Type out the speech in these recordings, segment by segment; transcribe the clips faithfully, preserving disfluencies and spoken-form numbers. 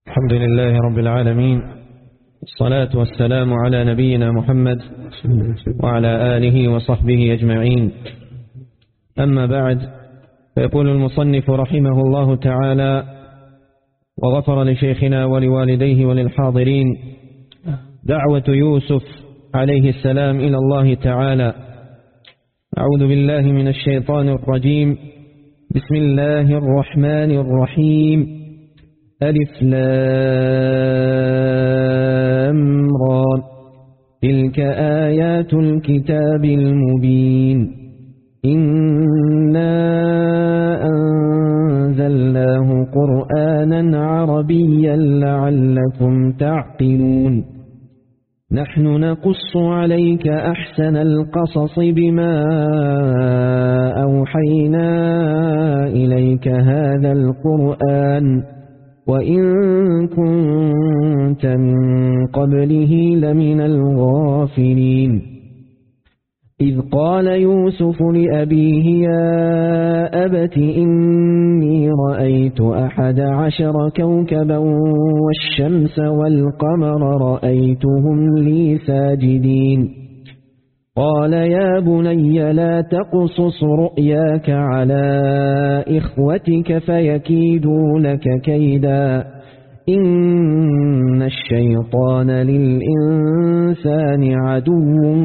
الحمد لله رب العالمين، الصلاة والسلام على نبينا محمد وعلى آله وصحبه أجمعين. أما بعد، فيقول المصنف رحمه الله تعالى: وغفر لشيخنا ولوالديه وللحاضرين. دعوة يوسف عليه السلام إلى الله تعالى. أعوذ بالله من الشيطان الرجيم. بسم الله الرحمن الرحيم. ألف لام را. تلك آيات الكتاب المبين. إنا أنزلناه قرآنا عربيا لعلكم تعقلون. نحن نقص عليك أحسن القصص بما أوحينا إليك هذا القرآن وإن كنت من قبله لمن الغافلين. إذ قال يوسف لأبيه: يا أبت إني رأيت أحد عشر كوكبا والشمس والقمر رأيتهم لي ساجدين. قال: يا بني لا تقصص رؤياك على إخوتك فيكيدوا لك كيدا إن الشيطان للإنسان عدو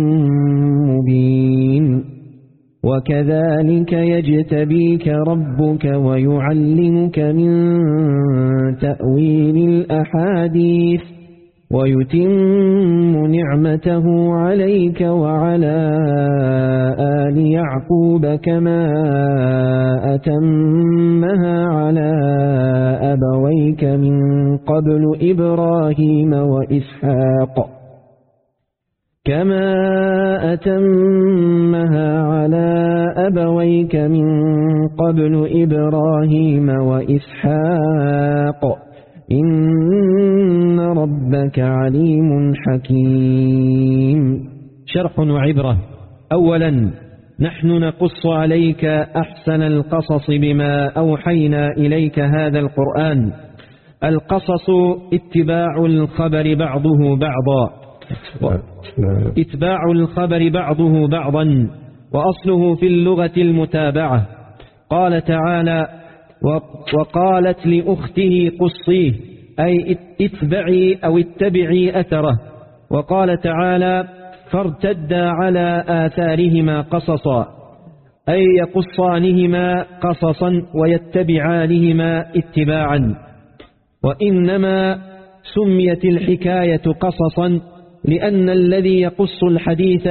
مبين. وكذلك يجتبيك ربك ويعلمك من تأويل الأحاديث ويتم نعمته عليك وعلى آل يعقوب كما أتمها على أبويك من قبل إبراهيم وإسحاق كما أتمها على أبويك من قبل إبراهيم وإسحاق إن ربك عليم حكيم. شرح وعبرة. أولا، نحن نقص عليك أحسن القصص بما أوحينا إليك هذا القرآن. القصص اتباع الخبر بعضه بعضا اتباع الخبر بعضه بعضا وأصله في اللغة المتابعة. قال تعالى: وقالت لأخته قصيه، أي اتبعي أو اتبعي أثره. وقال تعالى: فارتدا على آثارهما قصصا، أي يقصانهما قصصا ويتبعانهما اتباعا. وإنما سميت الحكاية قصصا لأن الذي يقص الحديث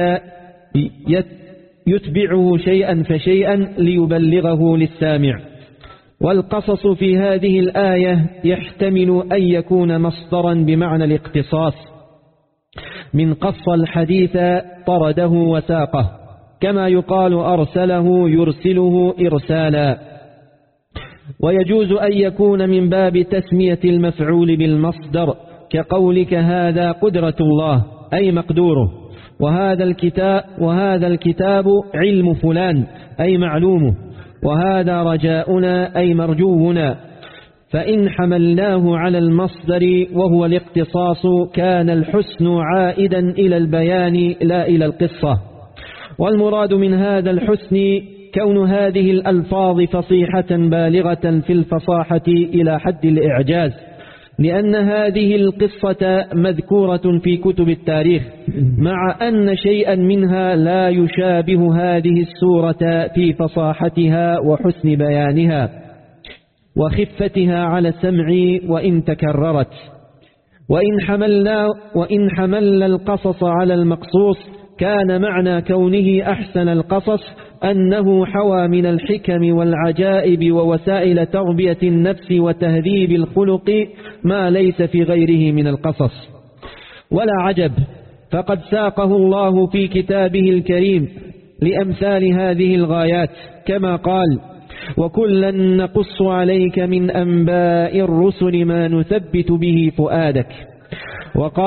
يتبعه شيئا فشيئا ليبلغه للسامع. والقصص في هذه الآية يحتمل أن يكون مصدرا بمعنى الاقتصاص من قص الحديث طرده وساقه، كما يقال أرسله يرسله إرسالا. ويجوز أن يكون من باب تسمية المفعول بالمصدر، كقولك هذا قدرة الله أي مقدوره، وهذا الكتاب, وهذا الكتاب علم فلان أي معلومه، وهذا رجاؤنا أي مرجونا. فإن حملناه على المصدر وهو الاقتصاص كان الحسن عائدا إلى البيان لا إلى القصة. والمراد من هذا الحسن كون هذه الألفاظ فصيحة بالغة في الفصاحة إلى حد الإعجاز، لأن هذه القصة مذكورة في كتب التاريخ، مع أن شيئا منها لا يشابه هذه السورة في فصاحتها وحسن بيانها وخفتها على السمع وإن تكررت. وإن حملنا, وإن حملنا القصص على المقصوص كان معنى كونه أحسن القصص أنه حوى من الحكم والعجائب ووسائل تربية النفس وتهذيب الخلق ما ليس في غيره من القصص. ولا عجب، فقد ساقه الله في كتابه الكريم لأمثال هذه الغايات، كما قال: وكلا نقص عليك من أنباء الرسل ما نثبت به فؤادك. وقال: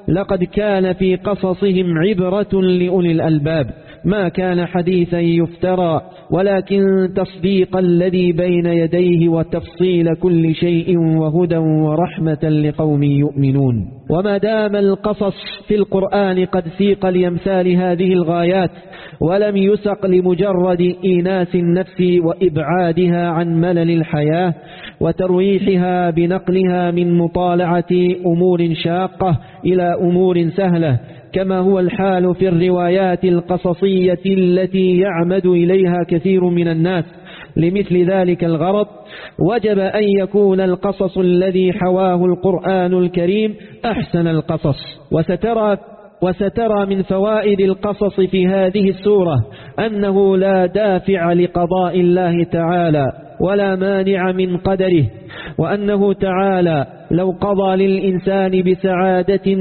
لقد كان في قصصهم عبرة لأولي الألباب ما كان حديثا يفترى ولكن تصديق الذي بين يديه وتفصيل كل شيء وهدى ورحمة لقوم يؤمنون. وما دام القصص في القرآن قد سيق لأمثال هذه الغايات ولم يسق لمجرد إيناس النفس وإبعادها عن ملل الحياة وترويحها بنقلها من مطالعة أمور شاقة إلى أمور سهلة كما هو الحال في الروايات القصصية التي يعمد إليها كثير من الناس لمثل ذلك الغرض، وجب أن يكون القصص الذي حواه القرآن الكريم أحسن القصص. وسترى وسترى من فوائد القصص في هذه السورة أنه لا دافع لقضاء الله تعالى ولا مانع من قدره، وأنه تعالى لو قضى للإنسان بسعادة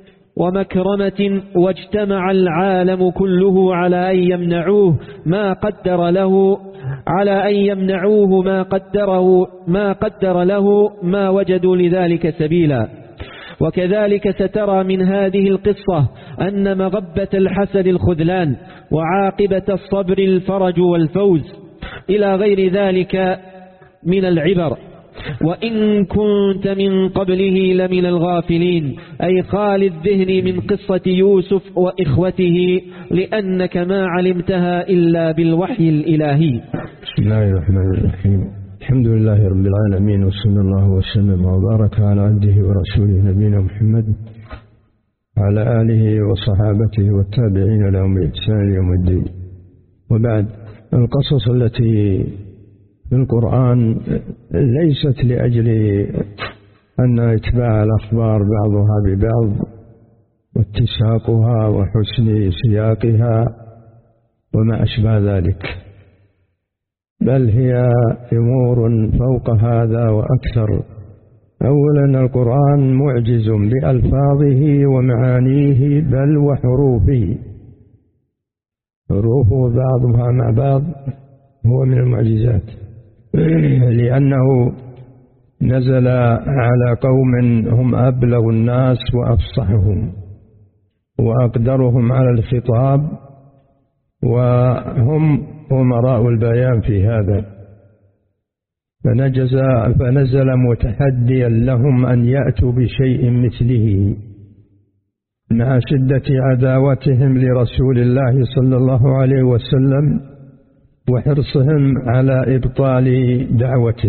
ومكرمة واجتمع العالم كله على أن يمنعوه ما قدر له على أن يمنعوه ما قدره ما قدر له ما وجدوا لذلك سبيلا. وكذلك سترى من هذه القصة أن مغبة الحسد الخذلان وعاقبة الصبر الفرج والفوز إلى غير ذلك من العبر. وإن كنت من قبله لمن الغافلين أي خال الذهن من قصة يوسف وإخوته لأنك ما علمتها إلا بالوحي الإلهي. بسم الله الرحمن الرحيم. الحمد لله رب العالمين وصلى الله وسلم وبارك على عبده ورسوله نبينا محمد وعلى آله وصحابته والتابعين لهم بإحسان يوم الدين. وبعد، القصص التي في القرآن ليست لأجل أن اتباع الأخبار بعضها ببعض واتساقها وحسن سياقها وما أشبه ذلك، بل هي أمور فوق هذا وأكثر. أولا، القرآن معجز بألفاظه ومعانيه بل وحروفه، حروفه بعضها مع بعض هو من المعجزات، لأنه نزل على قوم هم أبلغ الناس وأفصحهم وأقدرهم على الخطاب وهم أمراء البيان في هذا، فنجز فنزل متحديا لهم أن يأتوا بشيء مثله مع شدة عداوتهم لرسول الله صلى الله عليه وسلم وحرصهم على إبطال دعوته،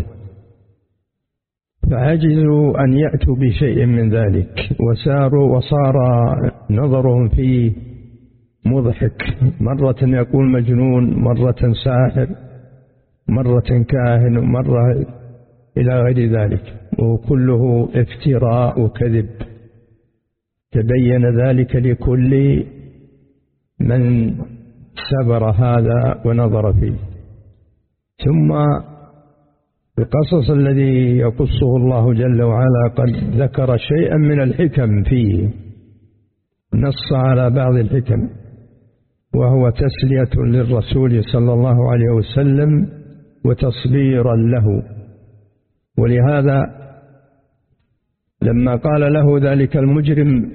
فعجزوا أن يأتوا بشيء من ذلك، وساروا وصار نظرهم فيه مضحك، مرة يقول مجنون، مرة ساحر، مرة كاهن، مرة إلى غير ذلك، وكله افتراء وكذب. تبين ذلك لكل من سبر هذا ونظر فيه. ثم القصص الذي يقصه الله جل وعلا قد ذكر شيئا من الحكم فيه، نص على بعض الحكم، وهو تسلية للرسول صلى الله عليه وسلم وتصبيرا له. ولهذا لما قال له ذلك المجرم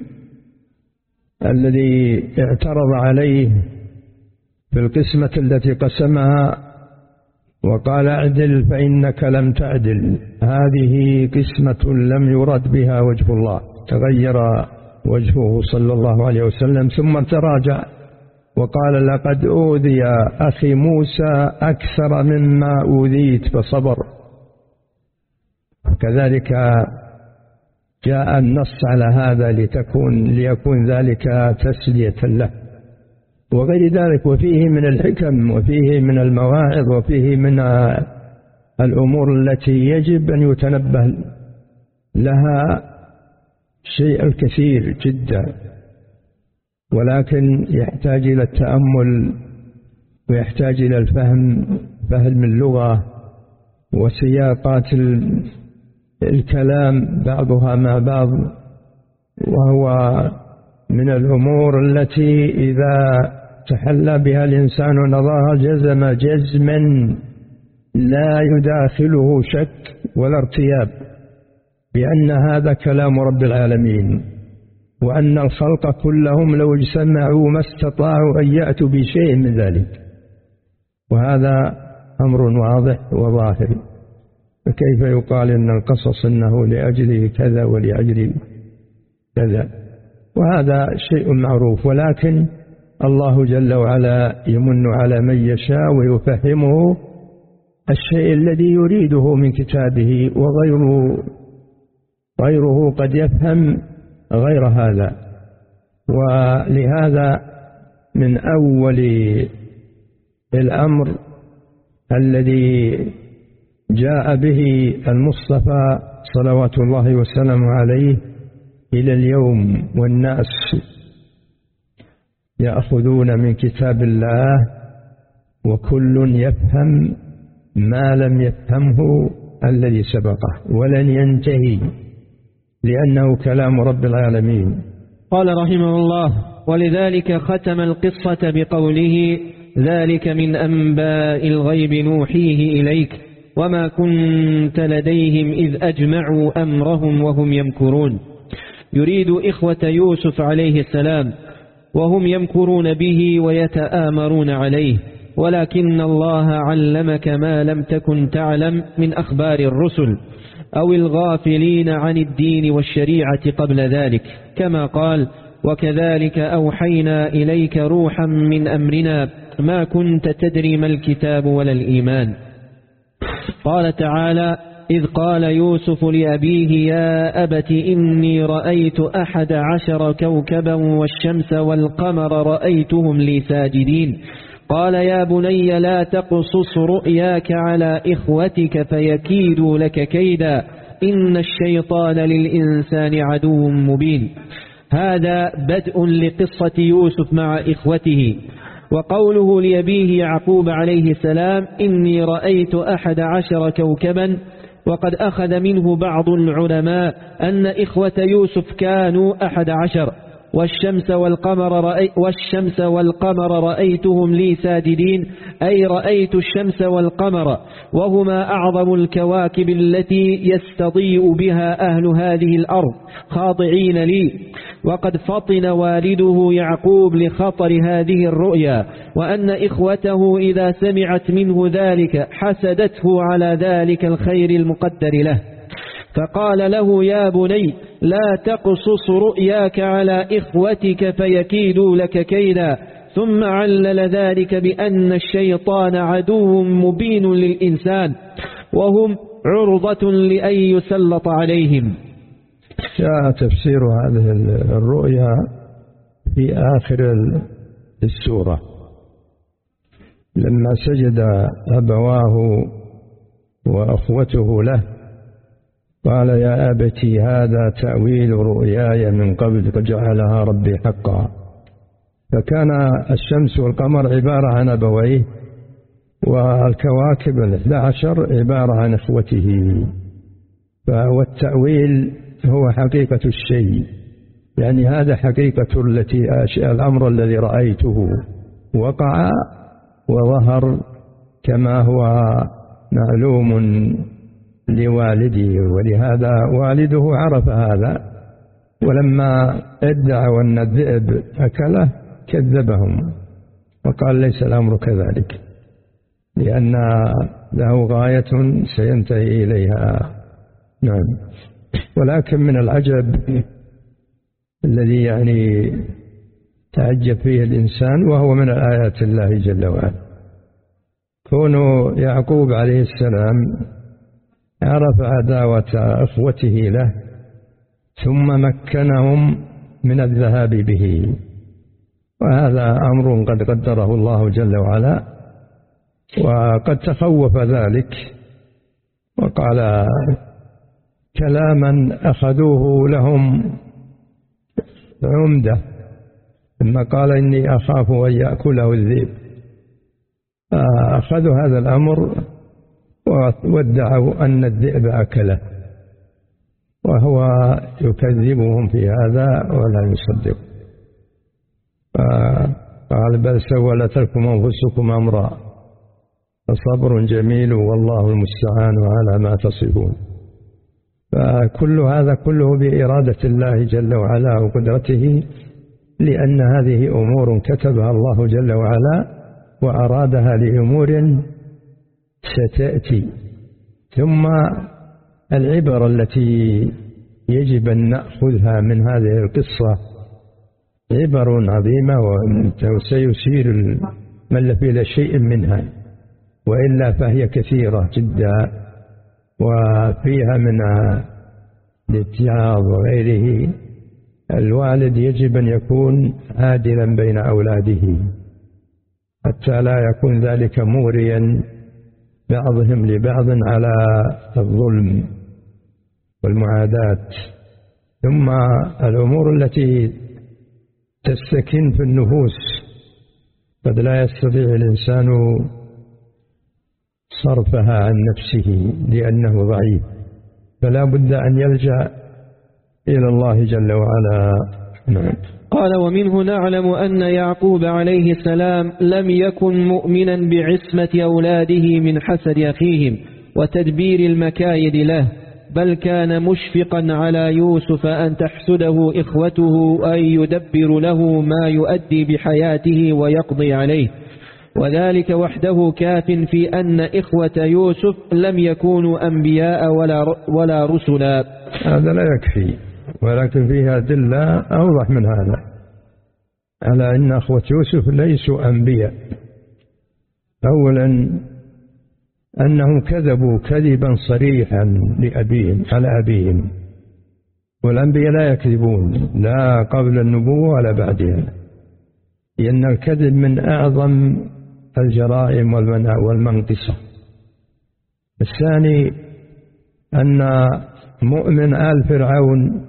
الذي اعترض عليه في القسمة التي قسمها وقال اعدل فإنك لم تعدل، هذه قسمة لم يرد بها وجه الله، تغير وجهه صلى الله عليه وسلم، ثم تراجع وقال لقد أوذي أخي موسى أكثر مما أوذيت فصبر. كذلك جاء النص على هذا لتكون ليكون ذلك تسلية له وغير ذلك. وفيه من الحكم وفيه من المواعظ وفيه من الأمور التي يجب أن يتنبه لها شيء الكثير جدا، ولكن يحتاج إلى التأمل ويحتاج إلى الفهم، فهم اللغة وسياقات الكلام بعضها مع بعض، وهو من الأمور التي إذا تحلى بها الإنسان نظرها جزم جزما لا يداخله شك ولا ارتياب بأن هذا كلام رب العالمين، وأن الخلق كلهم لو اجتمعوا ما استطاعوا أن يأتوا بشيء من ذلك، وهذا أمر واضح وظاهر. فكيف يقال إن القصص إنه لأجل كذا ولأجل كذا؟ وهذا شيء معروف، ولكن الله جل وعلا يمن على من يشاء ويفهمه الشيء الذي يريده من كتابه، وغيره غيره قد يفهم غير هذا. ولهذا من أول الأمر الذي جاء به المصطفى صلوات الله وسلامه عليه إلى اليوم، والناس يأخذون من كتاب الله وكل يفهم ما لم يفهمه الذي سبقه، ولن ينتهي لأنه كلام رب العالمين. قال رحمه الله: ولذلك ختم القصة بقوله: ذلك من أنباء الغيب نوحيه إليك وما كنت لديهم إذ أجمعوا أمرهم وهم يمكرون. يريد إخوة يوسف عليه السلام وهم يمكرون به ويتآمرون عليه، ولكن الله علمك ما لم تكن تعلم من أخبار الرسل أو الغافلين عن الدين والشريعة قبل ذلك، كما قال: وكذلك أوحينا إليك روحا من أمرنا ما كنت تدري ما الكتاب ولا الإيمان. قال تعالى: إذ قال يوسف لأبيه: يا أبت إني رأيت أحد عشر كوكبا والشمس والقمر رأيتهم لي ساجدين. قال: يا بني لا تقصص رؤياك على إخوتك فيكيدوا لك كيدا إن الشيطان للإنسان عدو مبين. هذا بدء لقصة يوسف مع إخوته. وقوله لأبيه يعقوب عليه السلام: إني رأيت أحد عشر كوكبا، وقد أخذ منه بعض العلماء أن إخوة يوسف كانوا أحد عشر، والشمس والقمر, رأي والشمس والقمر رأيتهم لي ساجدين، أي رأيت الشمس والقمر، وهما أعظم الكواكب التي يستضيء بها أهل هذه الأرض خاضعين لي. وقد فطن والده يعقوب لخطر هذه الرؤيا، وأن إخوته إذا سمعت منه ذلك حسدته على ذلك الخير المقدر له، فقال له: يا بني لا تقصص رؤياك على إخوتك فيكيدوا لك كيدا. ثم علل ذلك بأن الشيطان عدو مبين للإنسان وهم عرضة لأن يسلط عليهم. جاء تفسير هذه الرؤيا في آخر السورة لما سجد أبواه وأخوته له، قال: يا أبتي هذا تأويل رؤياي من قبل قد جعلها ربي حقا. فكان الشمس والقمر عبارة عن أبويه، والكواكب الاثنى عشر عبارة عن إخوته. والتأويل هو حقيقة الشيء، يعني هذا حقيقة التي الأمر الذي رأيته وقع وظهر كما هو معلوم لوالده، ولهذا والده عرف هذا، ولما ادعوا أن الذئب أكله كذبهم وقال: ليس الأمر كذلك، لأن له غاية سينتهي إليها. نعم. ولكن من العجب الذي يعني تعجب فيه الإنسان، وهو من آيات الله جل وعلا، كون يعقوب عليه السلام عرف عداوة أخوته له ثم مكنهم من الذهاب به، وهذا أمر قد قدره الله جل وعلا، وقد تخوف ذلك وقال كلاما أخذوه لهم عمدة، ثم قال: إني أخاف أن يأكله الذئب. فأخذوا هذا الأمر وادعوا أن الذئب أكله، وهو يكذبهم في هذا ولا يصدق. فقال: بل سولت لكم أنفسكم أمرا فصبر جميل والله المستعان على ما تصفون. فكل هذا كله بإرادة الله جل وعلا وقدرته، لأن هذه أمور كتبها الله جل وعلا وأرادها لأمور ستأتي. ثم العبر التي يجب أن نأخذها من هذه القصة عبر عظيمة، وسيسير المؤلف إلى شيء منها، وإلا فهي كثيرة جدا وفيها من الاتعاظ وغيره. الوالد يجب أن يكون عادلا بين أولاده حتى لا يكون ذلك موريا بعضهم لبعض على الظلم والمعاداة. ثم الأمور التي تستكن في النفوس قد لا يستطيع الإنسان صرفها عن نفسه لأنه ضعيف، فلا بد أن يلجأ إلى الله جل وعلا. نعم. قال: ومنه نعلم أن يعقوب عليه السلام لم يكن مؤمنا بعصمة أولاده من حسد أخيهم وتدبير المكايد له، بل كان مشفقا على يوسف أن تحسده إخوته أن يدبر له ما يؤدي بحياته ويقضي عليه، وذلك وحده كاف في أن إخوة يوسف لم يكونوا أنبياء ولا ولا رسلا. هذا لا يكفي، ولكن فيها أدلة أوضح من هذا على أن أخوة يوسف ليسوا أنبياء. أولا أنهم كذبوا كذبا صريحا لأبيهم على أبيهم، والأنبياء لا يكذبون لا قبل النبوة ولا بعدها، لأن الكذب من أعظم الجرائم والمنقصة. الثاني أن مؤمن آل فرعون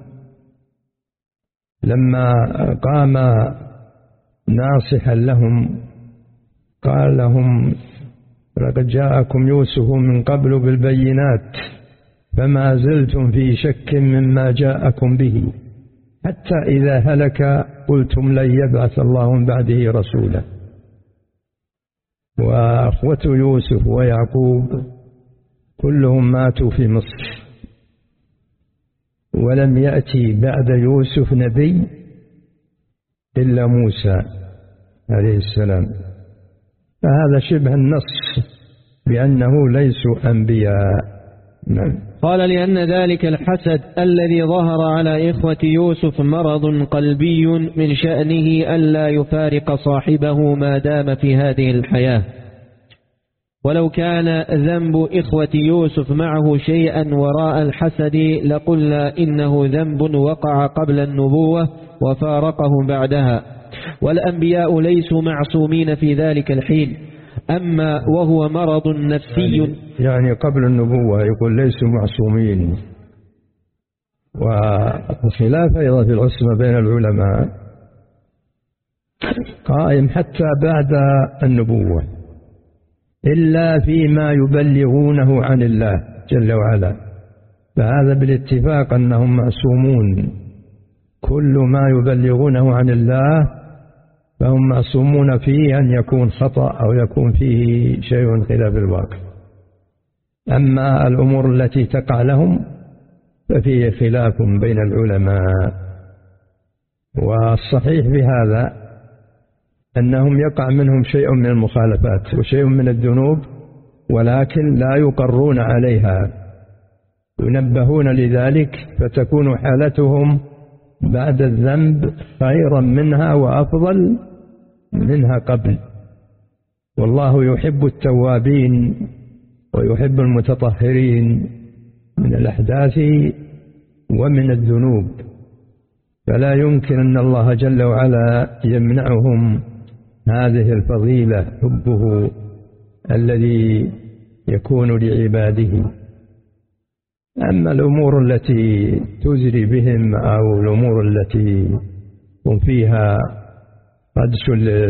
لما قام ناصحا لهم قال لهم: لقد جاءكم يوسف من قبل بالبينات فما زلتم في شك مما جاءكم به، حتى إذا هلك قلتم لن يبعث الله من بعده رسولا. وأخوة يوسف ويعقوب كلهم ماتوا في مصر، ولم يأتي بعد يوسف نبي إلا موسى عليه السلام، فهذا شبه النص بأنه ليسوا أنبياء. نعم. قال: لأن ذلك الحسد الذي ظهر على إخوة يوسف مرض قلبي من شأنه ألا يفارق صاحبه ما دام في هذه الحياة، ولو كان ذنب إخوة يوسف معه شيئا وراء الحسد لقلنا إنه ذنب وقع قبل النبوة وفارقه بعدها، والأنبياء ليسوا معصومين في ذلك الحين. أما وهو مرض نفسي يعني, يعني قبل النبوة يقول ليسوا معصومين. والخلاف أيضا في العصمة بين العلماء قائم حتى بعد النبوة، إلا فيما يبلغونه عن الله جل وعلا، فهذا بالاتفاق أنهم معصومون. كل ما يبلغونه عن الله فهم معصومون فيه أن يكون خطأ أو يكون فيه شيء خلاف الواقع. أما الأمور التي تقع لهم ففيه خلاف بين العلماء، والصحيح بهذا أنهم يقع منهم شيء من المخالفات وشيء من الذنوب، ولكن لا يقرون عليها، ينبهون لذلك، فتكون حالتهم بعد الذنب خيرا منها وأفضل منها قبل. والله يحب التوابين ويحب المتطهرين من الأحداث ومن الذنوب، فلا يمكن أن الله جل وعلا يمنعهم هذه الفضيلة، حبه الذي يكون لعباده. أما الأمور التي تزري بهم أو الأمور التي هم فيها قدس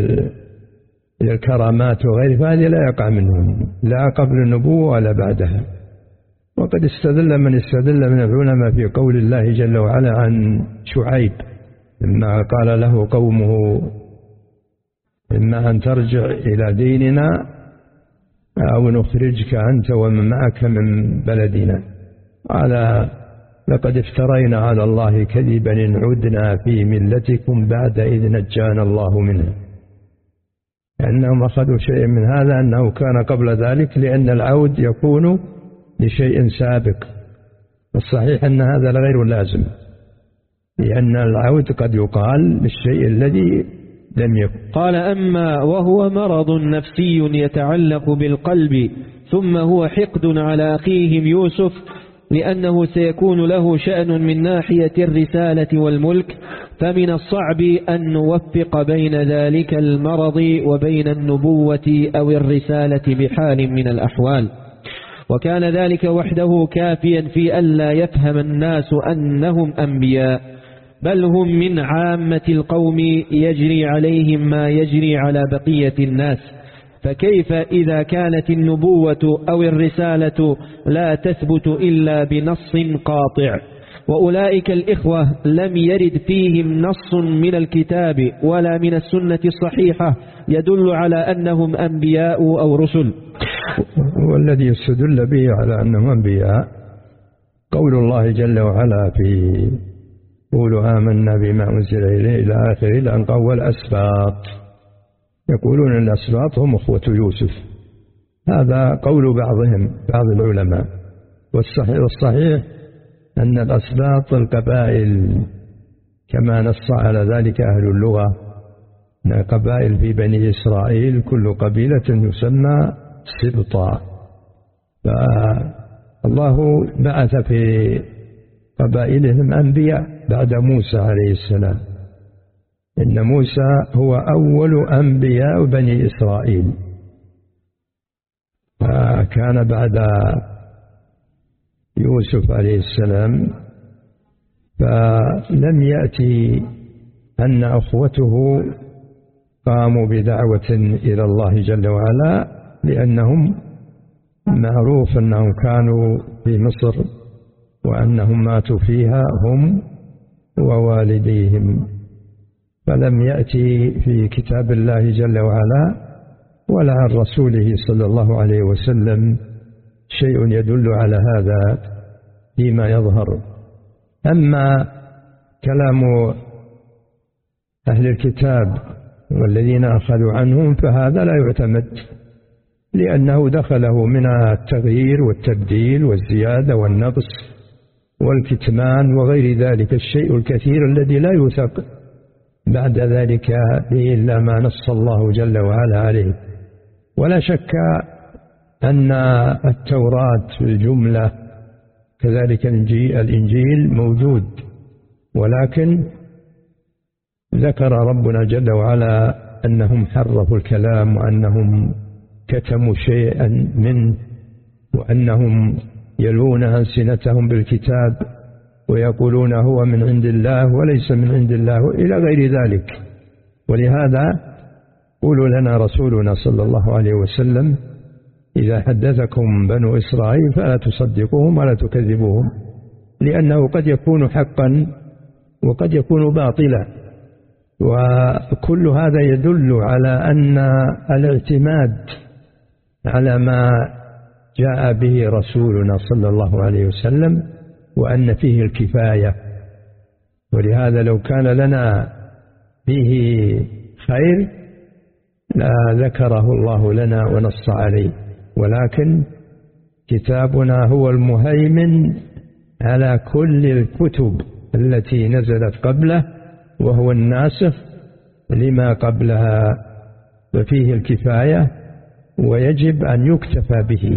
للكرامات وغير فهذه لا يقع منهم لا قبل النبوة ولا بعدها. وقد استدل من استدل من العلماء في قول الله جل وعلا عن شعيب لما قال له قومه: إما أن ترجع إلى ديننا أو نخرجك أنت ومن معك من بلدنا. قال لقد افترينا على الله كذبا إن عدنا في ملتكم بعد إذ نجانا الله منه. لأنهم أخذوا شيء من هذا أنه كان قبل ذلك، لأن العود يكون لشيء سابق، والصحيح أن هذا غير لازم، لأن العود قد يقال للشيء الذي لم يكن. قال: أما وهو مرض نفسي يتعلق بالقلب، ثم هو حقد على أخيهم يوسف لأنه سيكون له شأن من ناحية الرسالة والملك، فمن الصعب أن نوفق بين ذلك المرض وبين النبوة أو الرسالة بحال من الأحوال. وكان ذلك وحده كافيا في ألا يفهم الناس أنهم أنبياء، بل هم من عامة القوم يجري عليهم ما يجري على بقية الناس، فكيف إذا كانت النبوة أو الرسالة لا تثبت إلا بنص قاطع؟ وأولئك الإخوة لم يرد فيهم نص من الكتاب ولا من السنة الصحيحة يدل على أنهم أنبياء أو رسل. والذي يستدل به على أنهم أنبياء قول الله جل وعلا في قولوا آمنا بما أنزل إليه إلى آخره، لأن قول الأسباط يقولون أن الأسباط هم أخوة يوسف، هذا قول بعضهم بعض العلماء. والصحيح, والصحيح أن الأسباط القبائل كما نص على ذلك أهل اللغة، قبائل في بني إسرائيل كل قبيلة يسمى سبطا، فالله بعث في قبائلهم أنبياء بعد موسى عليه السلام. إن موسى هو أول أنبياء بني إسرائيل، فكان بعد يوسف عليه السلام، فلم يأتي أن أخوته قاموا بدعوة إلى الله جل وعلا، لأنهم معروف أنهم كانوا في مصر وأنهم ماتوا فيها هم ووالديهم، فلم يأتي في كتاب الله جل وعلا ولا عن رسوله صلى الله عليه وسلم شيء يدل على هذا فيما يظهر. أما كلام أهل الكتاب والذين أخذوا عنهم فهذا لا يعتمد، لأنه دخله من التغيير والتبديل والزيادة والنقص والكتمان وغير ذلك الشيء الكثير الذي لا يوثق بعد ذلك إلا ما نص الله جل وعلا عليه. ولا شك أن التوراة في الجملة كذلك الإنجيل موجود، ولكن ذكر ربنا جل وعلا أنهم حرفوا الكلام وأنهم كتموا شيئا منه وأنهم يلون ألسنتهم بالكتاب ويقولون هو من عند الله وليس من عند الله إلى غير ذلك. ولهذا قولوا لنا رسولنا صلى الله عليه وسلم إذا حدثكم بنو إسرائيل فلا تصدقوهم ولا تكذبوهم، لأنه قد يكون حقا وقد يكون باطلا. وكل هذا يدل على أن الاعتماد على ما جاء به رسولنا صلى الله عليه وسلم وأن فيه الكفاية. ولهذا لو كان لنا فيه خير لا ذكره الله لنا ونص عليه، ولكن كتابنا هو المهيمن على كل الكتب التي نزلت قبله، وهو الناسخ لما قبلها، وفيه الكفاية ويجب أن يكتفى به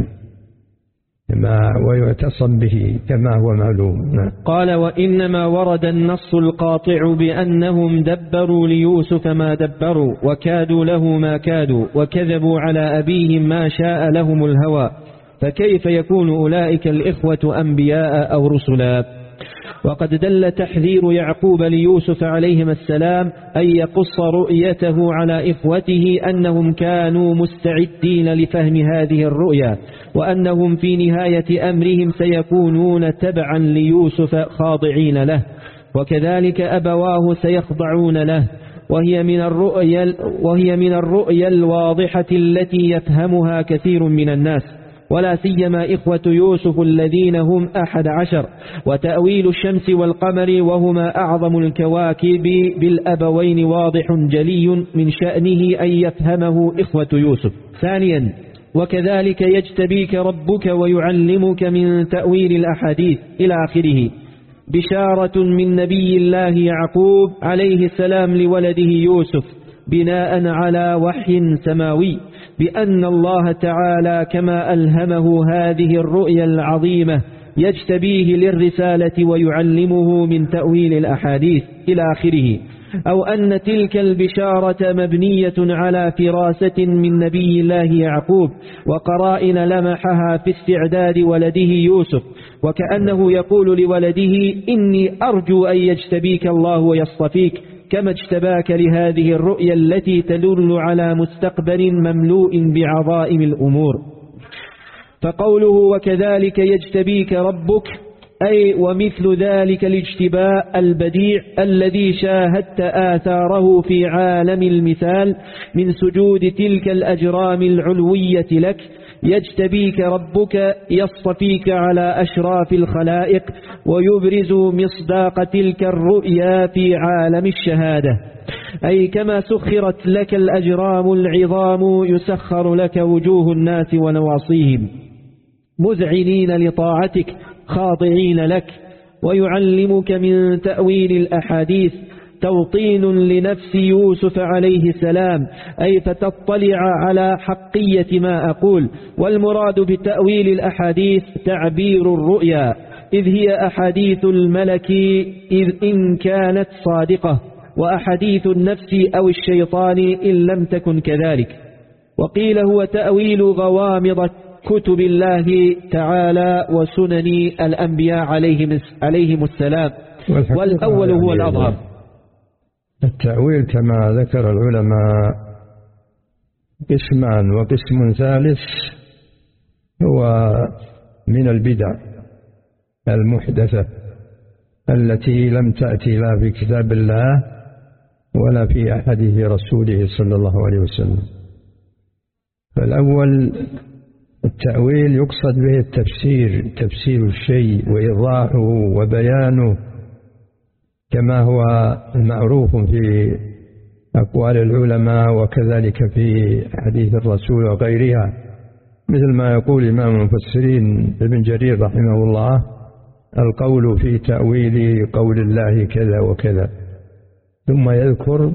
ويعتصم به كما هو معلوم. قال: وإنما ورد النص القاطع بأنهم دبروا ليوسف ما دبروا وكادوا له ما كادوا وكذبوا على أبيهم ما شاء لهم الهوى، فكيف يكون أولئك الإخوة أنبياء أو رسلا؟ وقد دل تحذير يعقوب ليوسف عليهما السلام أن يقص رؤيته على إخوته أنهم كانوا مستعدين لفهم هذه الرؤيا، وأنهم في نهاية أمرهم سيكونون تبعا ليوسف خاضعين له، وكذلك أبواه سيخضعون له، وهي من الرؤيا وهي من الرؤيا الواضحة التي يفهمها كثير من الناس، ولا سيما إخوة يوسف الذين هم أحد عشر، وتأويل الشمس والقمر وهما أعظم الكواكب بالأبوين واضح جلي من شأنه أن يفهمه إخوة يوسف. ثانيا، وكذلك يجتبيك ربك ويعلمك من تأويل الأحاديث إلى آخره، بشارة من نبي الله يعقوب عليه السلام لولده يوسف بناء على وحي سماوي بأن الله تعالى كما ألهمه هذه الرؤيا العظيمة يجتبيه للرسالة ويعلمه من تأويل الأحاديث إلى آخره، أو أن تلك البشارة مبنية على فراسة من نبي الله يعقوب وقرائن لمحها في استعداد ولده يوسف، وكأنه يقول لولده إني أرجو أن يجتبيك الله ويصطفيك كما اجتباك لهذه الرؤيا التي تدل على مستقبل مملوء بعظائم الأمور. فقوله وكذلك يجتبيك ربك أي ومثل ذلك الاجتباء البديع الذي شاهدت آثاره في عالم المثال من سجود تلك الأجرام العلوية لك، يجتبيك ربك يصطفيك على أشراف الخلائق ويبرز مصداق تلك الرؤيا في عالم الشهادة، أي كما سخرت لك الأجرام العظام يسخر لك وجوه الناس ونواصيهم مذعنين لطاعتك خاضعين لك، ويعلمك من تأويل الأحاديث توطين لنفس يوسف عليه السلام، أي فتطلع على حقية ما أقول. والمراد بتأويل الأحاديث تعبير الرؤيا، إذ هي أحاديث الملك إذ إن كانت صادقة، وأحاديث النفس أو الشيطان إن لم تكن كذلك. وقيل هو تأويل غوامض كتب الله تعالى وسنن الأنبياء عليهم, عليهم السلام، والأول هو الأظهر. التأويل كما ذكر العلماء قسمان، وقسم ثالث هو من البدع المحدثة التي لم تأتي لا في كتاب الله ولا في أحاديث رسوله صلى الله عليه وسلم. فالأول التأويل يقصد به التفسير، تفسير الشيء وإيضاحه وبيانه كما هو المعروف في أقوال العلماء وكذلك في حديث الرسول وغيرها، مثل ما يقول إمام المفسرين ابن جرير رحمه الله: القول في تأويل قول الله كذا وكذا، ثم يذكر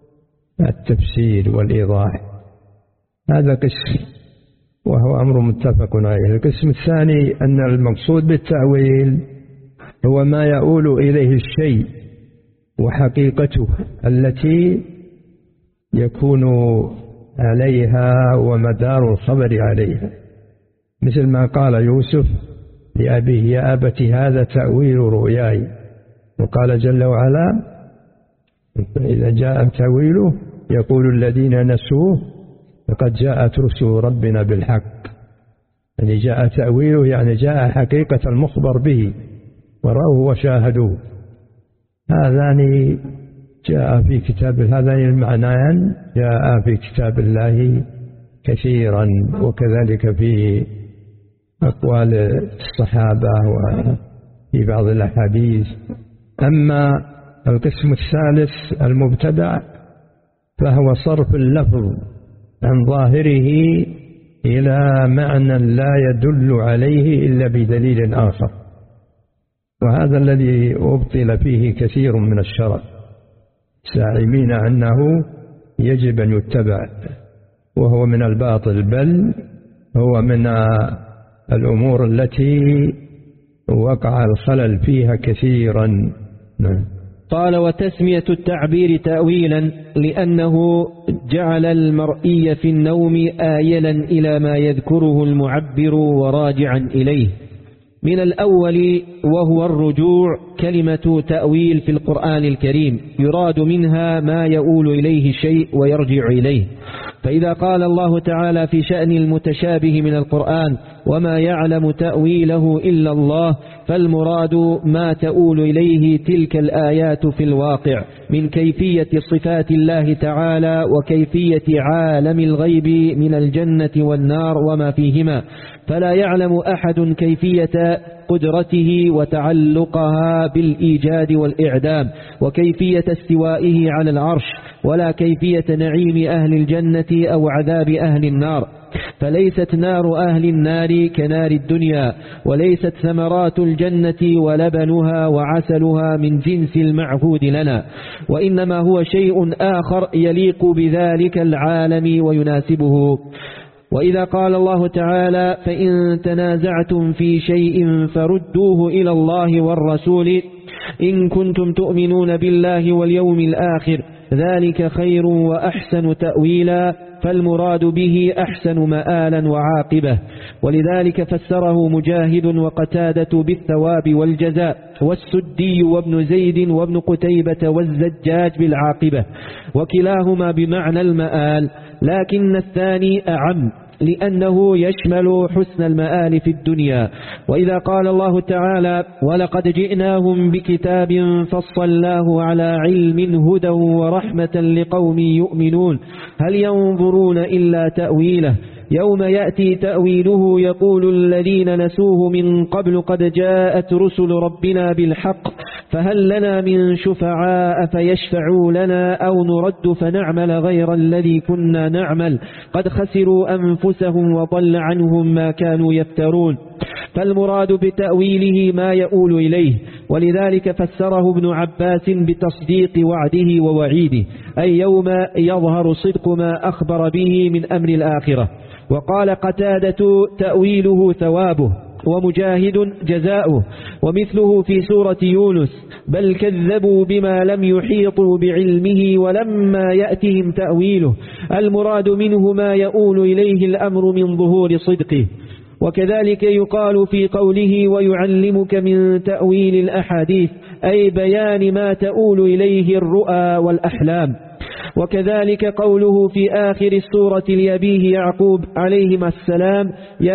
التفسير والإيضاح. هذا قسم وهو أمر متفق عليه. القسم الثاني أن المقصود بالتأويل هو ما يؤول إليه الشيء وحقيقته التي يكون عليها ومدار الخبر عليها، مثل ما قال يوسف لأبيه: يا أبت هذا تأويل رؤياي. وقال جل وعلا: إذا جاء تأويله يقول الذين نسوه لقد جاءت رسل ربنا بالحق. يعني جاء تأويله يعني جاء حقيقة المخبر به ورأوه وشاهدوه. هذان جاء في كتاب هذان المعنيان جاء في كتاب الله كثيرا، وكذلك في أقوال الصحابة وفي بعض الأحاديث. أما القسم الثالث المبتدع فهو صرف اللفظ عن ظاهره إلى معنى لا يدل عليه إلا بدليل آخر، وهذا الذي أبطل فيه كثير من الشرع، زاعمين أنه يجب أن يتبع، وهو من الباطل، بل هو من الأمور التي وقع الخلل فيها كثيرا. نعم. قال: وتسمية التعبير تأويلا لأنه جعل المرئي في النوم آيلا إلى ما يذكره المعبر وراجعا إليه. من الأول وهو الرجوع، كلمة تأويل في القرآن الكريم يراد منها ما يؤول إليه شيء ويرجع إليه. فإذا قال الله تعالى في شأن المتشابه من القرآن: وما يعلم تأويله إلا الله، فالمراد ما تؤول إليه تلك الآيات في الواقع من كيفية صفات الله تعالى وكيفية عالم الغيب من الجنة والنار وما فيهما، فلا يعلم أحد كيفية قدرته وتعلقها بالإيجاد والإعدام وكيفية استوائه على العرش، ولا كيفية نعيم أهل الجنة أو عذاب أهل النار. فليست نار أهل النار كنار الدنيا، وليست ثمرات الجنة ولبنها وعسلها من جنس المعهود لنا، وإنما هو شيء آخر يليق بذلك العالم ويناسبه. وإذا قال الله تعالى: فإن تنازعتم في شيء فردوه إلى الله والرسول إن كنتم تؤمنون بالله واليوم الآخر ذلك خير وأحسن تأويلا، فالمراد به أحسن مآلا وعاقبة. ولذلك فسره مجاهد وقتادة بالثواب والجزاء، والسدي وابن زيد وابن قتيبة والزجاج بالعاقبة، وكلاهما بمعنى المآل، لكن الثاني أعم لأنه يشمل حسن المآل في الدنيا. وإذا قال الله تعالى: ولقد جئناهم بكتاب فصلناه على علم هدى ورحمة لقوم يؤمنون هل ينظرون إلا تأويله يوم يأتي تأويله يقول الذين نسوه من قبل قد جاءت رسل ربنا بالحق فهل لنا من شفعاء فيشفعوا لنا أو نرد فنعمل غير الذي كنا نعمل قد خسروا أنفسهم وضل عنهم ما كانوا يفترون. فالمراد بتأويله ما يؤول إليه، ولذلك فسره ابن عباس بتصديق وعده ووعيده، أي يوم يظهر صدق ما أخبر به من أمر الآخرة. وقال قتادة: تأويله ثوابه، ومجاهد جزاؤه، ومثله في سورة يونس: بل كذبوا بما لم يحيطوا بعلمه ولما يأتهم تأويله، المراد منه ما يؤول إليه الأمر من ظهور صدقه. وكذلك يقال في قوله: ويعلمك من تأويل الأحاديث، أي بيان ما تؤول إليه الرؤى والأحلام. وكذلك قوله في آخر السورة لأبيه يعقوب عليهما السلام: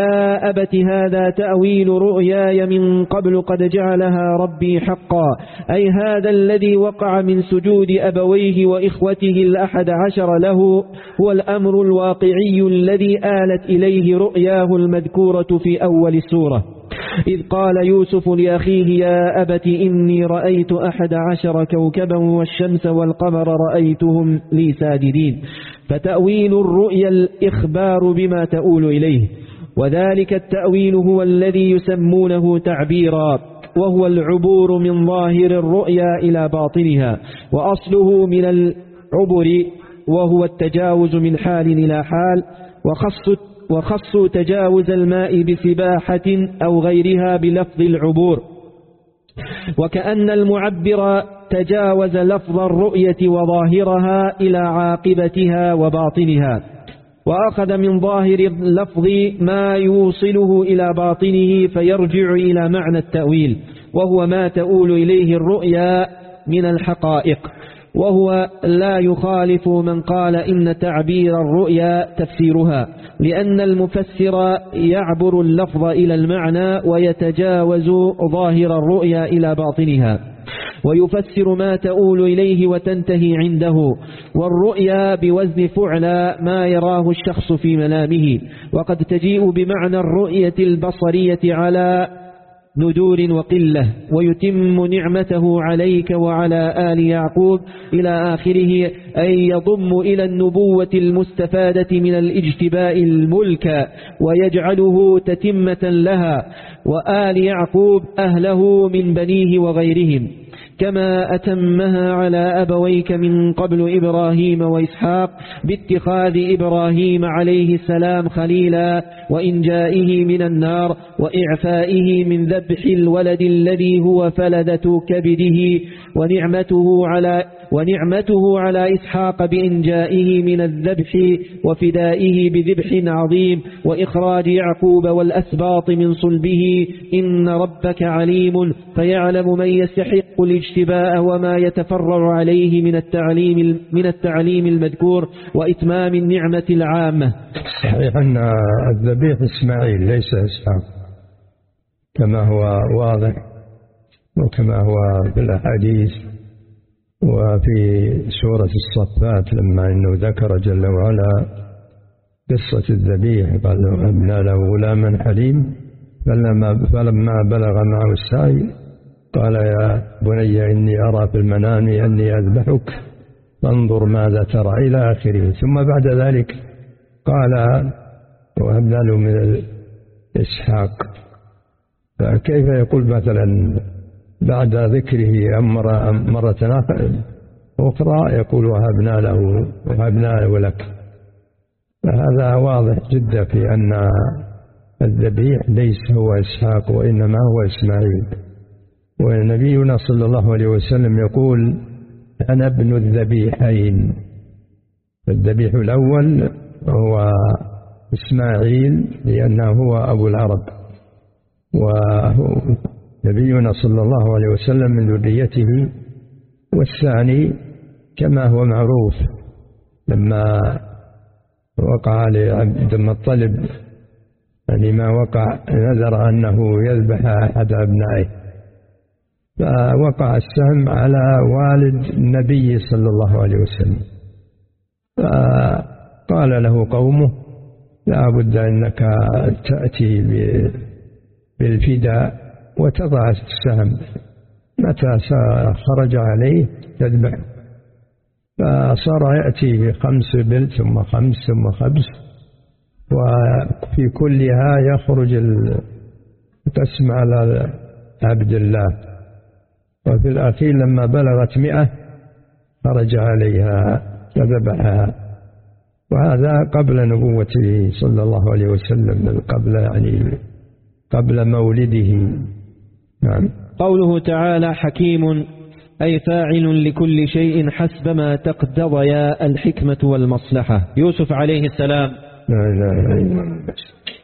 يا أبت هذا تأويل رؤياي من قبل قد جعلها ربي حقا، أي هذا الذي وقع من سجود أبويه وإخوته الأحد عشر له هو الأمر الواقعي الذي آلت إليه رؤياه المذكورة في أول السورة، إذ قال يوسف لأخيه: يا أبت إني رأيت أحد عشر كوكبا والشمس والقمر رأيتهم لي ساجدين. فتأويل الرؤيا الإخبار بما تؤول إليه، وذلك التأويل هو الذي يسمونه تعبيرا، وهو العبور من ظاهر الرؤيا إلى باطنها، وأصله من العبر وهو التجاوز من حال إلى حال، وخص وخصوا تجاوز الماء بسباحة أو غيرها بلفظ العبور، وكأن المعبر تجاوز لفظ الرؤية وظاهرها إلى عاقبتها وباطنها، وأخذ من ظاهر اللفظ ما يوصله إلى باطنه فيرجع إلى معنى التأويل، وهو ما تؤول إليه الرؤيا من الحقائق. وهو لا يخالف من قال إن تعبير الرؤيا تفسيرها، لأن المفسر يعبر اللفظ إلى المعنى ويتجاوز ظاهر الرؤيا إلى باطنها، ويفسر ما تؤول إليه وتنتهي عنده. والرؤيا بوزن فعل ما يراه الشخص في منامه، وقد تجيء بمعنى الرؤية البصرية على ندور وقلة، ويتم نعمته عليك وعلى آل يعقوب إلى آخره، أي يضم إلى النبوة المستفادة من الاجتباء الملك ويجعله تتمة لها، وآل يعقوب أهله من بنيه وغيرهم، كما أتمها على أبويك من قبل إبراهيم وإسحاق باتخاذ إبراهيم عليه السلام خليلا وإنجائه من النار وإعفائه من ذبح الولد الذي هو فلذة كبده، ونعمته على ونعمته على إسحاق بإنجائه من الذبح وفدائه بذبح عظيم وإخراج يعقوب والأسباط من صلبه. إن ربك عليم فيعلم من يستحق الاشتباء وما يتفرع عليه من التعليم من التعليم المذكور وإتمام النعمة العامة. صحيح أن الذبيح إسماعيل ليس إسحاق كما هو واضح وكما هو في الأحاديث وفي سورة الصفات لما إنه ذكر جل وعلا قصة الذبيح قال وهبنا له غلاما حليم فلما, فلما بلغ معه السعي قال يا بني إني أرى في المنام أني أذبحك فانظر ماذا ترى إلى آخره. ثم بعد ذلك قال وهبنا له من إسحاق. فكيف يقول مثلا بعد ذكره مرة, مرة أخرى يقول وهبنا له وهبنا له لك؟ فهذا واضح جدا في أن الذبيح ليس هو إسحاق وإنما هو إسماعيل. ونبينا صلى الله عليه وسلم يقول أنا ابن الذبيحين. الذبيح الأول هو إسماعيل لأنه هو أبو العرب، ونبينا صلى الله عليه وسلم من ذريته. والثاني كما هو معروف لما وقع لعبد المطلب يعني ما وقع نذر أنه يذبح أحد أبنائه فوقع السهم على والد النبي صلى الله عليه وسلم فقال له قومه لا بد أنك تأتي بالفداء وتضع السهم متى خرج عليه تذبح. فصار يأتي بخمس بل ثم خمس ثم خمس وفي كلها يخرج القسم على عبد الله. وفي الأخير لما بلغت مئة خرج عليها فذبحها. وهذا قبل نبوته صلى الله عليه وسلم قبل يعني قبل مولده. نعم. قوله تعالى حكيم أي فاعل لكل شيء حسب ما تقتضيا الحكمة والمصلحة. يوسف عليه السلام لا إله إلا الله.